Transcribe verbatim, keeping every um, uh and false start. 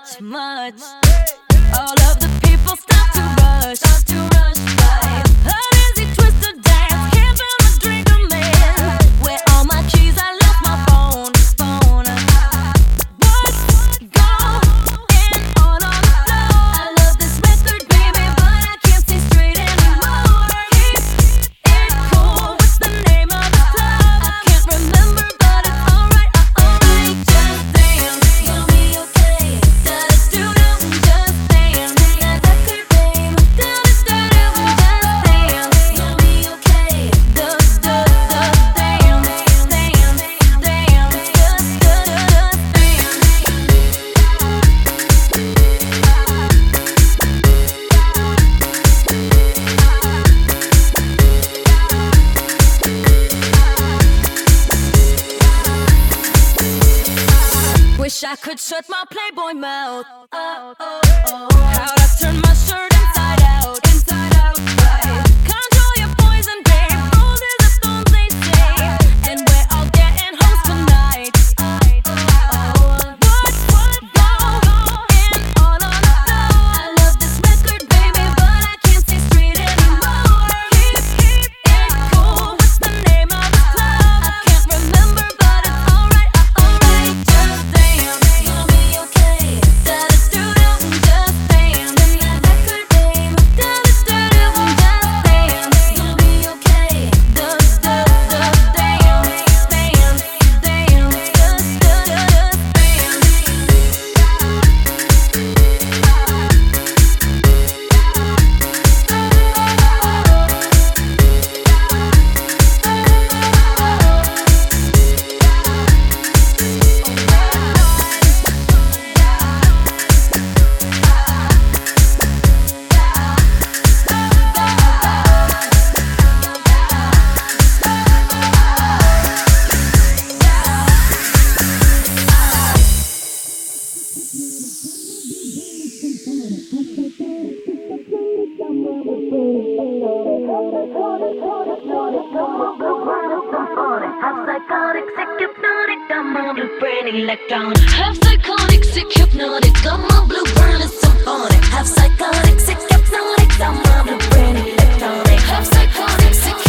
much, much. All of the people start to rush, start to rush by. An easy twist to dance, can't feel a drink of man. Where all my keys, I left my phone, phone. What's going on on the floor? I love this record, baby, but I can't see straight anymore. Keep it cool, what's the name of the club? I can't remember, but it's alright, uh, alright. Just dance, you'll be okay. Da da do do, just dance. That record, babe. Da da do do, just dance. You'll be okay. Da da da, dance, dance, dance. Just da da da, dance. Wish I could shut my Playboy mouth. Oh, oh, oh. How'd I turn my shirt inside out? Inside out, right. Control your poison, babe. Rules is the thorns they say. And we're all getting hoes tonight. Oh, oh. What's going on on the floor? I love this record, baby, but I can't see straight anymore. Keep, keep it cool. What's the name of the club? I can't remember, but it's alright, uh, alright. Just dance, you'll be okay. Da da do do, just dance. That record, babe. Da da do do, just dance. You'll be okay. Da da da, dance, dance, dance. Just da da da, Have psychotic, sick, hypnotic, I'm on the brain electronic. Have psychotic, sick, hypnotic, I'm on blue burning symphonic. Have psychotic, sick, hypnotic, I'm on the brain electronic. Have psychotic, sick,